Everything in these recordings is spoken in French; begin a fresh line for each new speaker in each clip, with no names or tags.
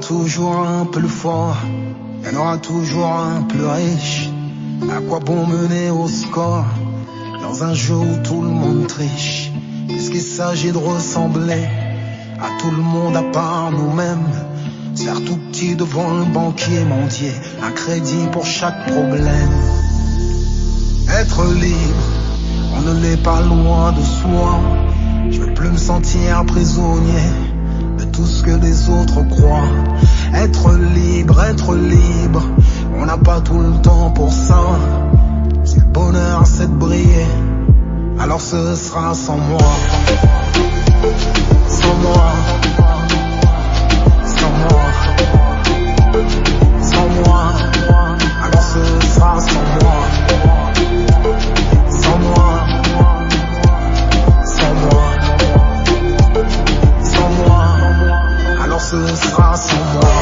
toujours un plus fort, il y en aura toujours un plus riche. À quoi bon mener au score dans un jeu où tout le monde triche? Puisqu'il s'agit de ressembler à tout le monde à part nous-mêmes, se faire tout petit devant le banquier mendier, un crédit pour chaque problème. Être libre, on ne l'est pas loin de soi. Je veux plus me sentir prisonnier de tout ce que les autres croient. Être libre, on n'a pas tout le temps pour ça. Si le bonheur c'est de briller, alors ce sera sans moi. Sans moi. Sans moi. Sans moi. Alors ce sera sans moi. Sans moi. Sans moi. Sans moi. Alors ce sera sans moi.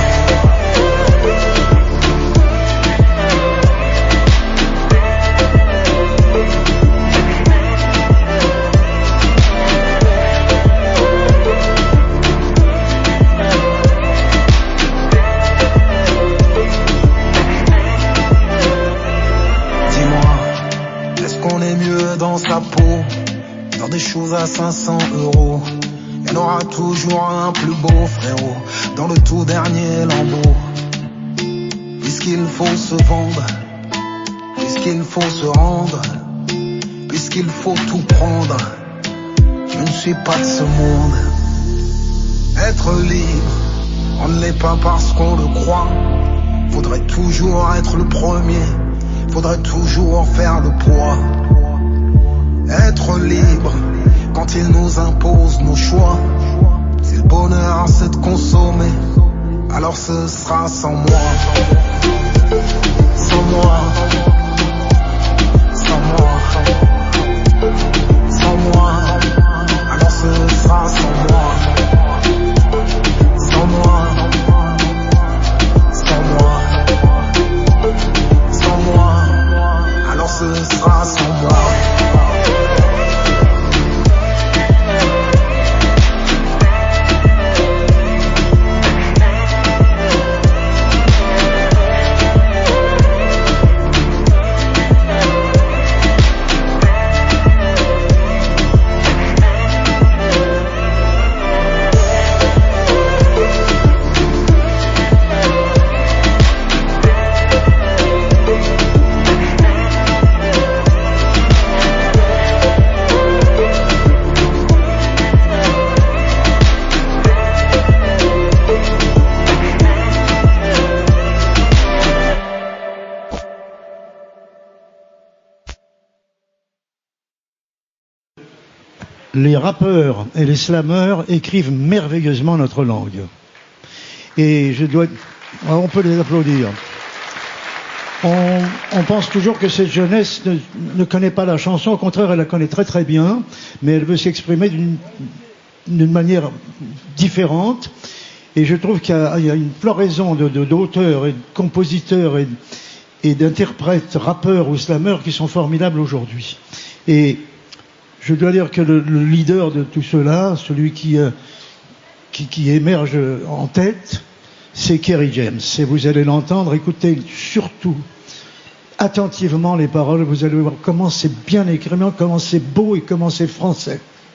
Dans sa peau, dans des choses à 500 €. Il y en aura toujours un plus beau, frérot, dans le tout dernier lambeau. Puisqu'il faut se vendre, puisqu'il faut se rendre, puisqu'il faut tout prendre, je ne suis pas de ce monde. Être libre, on ne l'est pas parce qu'on le croit. Faudrait toujours être le premier, faudrait toujours faire le poids. Être libre, quand il nous impose nos choix. Si le bonheur c'est de consommer, alors ce sera sans moi. Sans moi. Sans moi. Sans moi. Alors ce sera sans moi. Sans moi. Sans moi. Sans moi. Alors ce sera sans moi.
Les rappeurs et les slameurs écrivent merveilleusement notre langue. Et on peut les applaudir. On pense toujours que cette jeunesse ne connaît pas la chanson, au contraire, elle la connaît très très bien, mais elle veut s'exprimer d'une manière différente. Et je trouve qu'il y a une floraison d'auteurs et de compositeurs et d'interprètes, rappeurs ou slameurs qui sont formidables aujourd'hui. Et je dois dire que le leader de tout cela, celui qui émerge en tête, c'est Kerry James. Et vous allez l'entendre, écoutez surtout attentivement les paroles, vous allez voir comment c'est bien écrit, comment c'est beau et comment c'est français.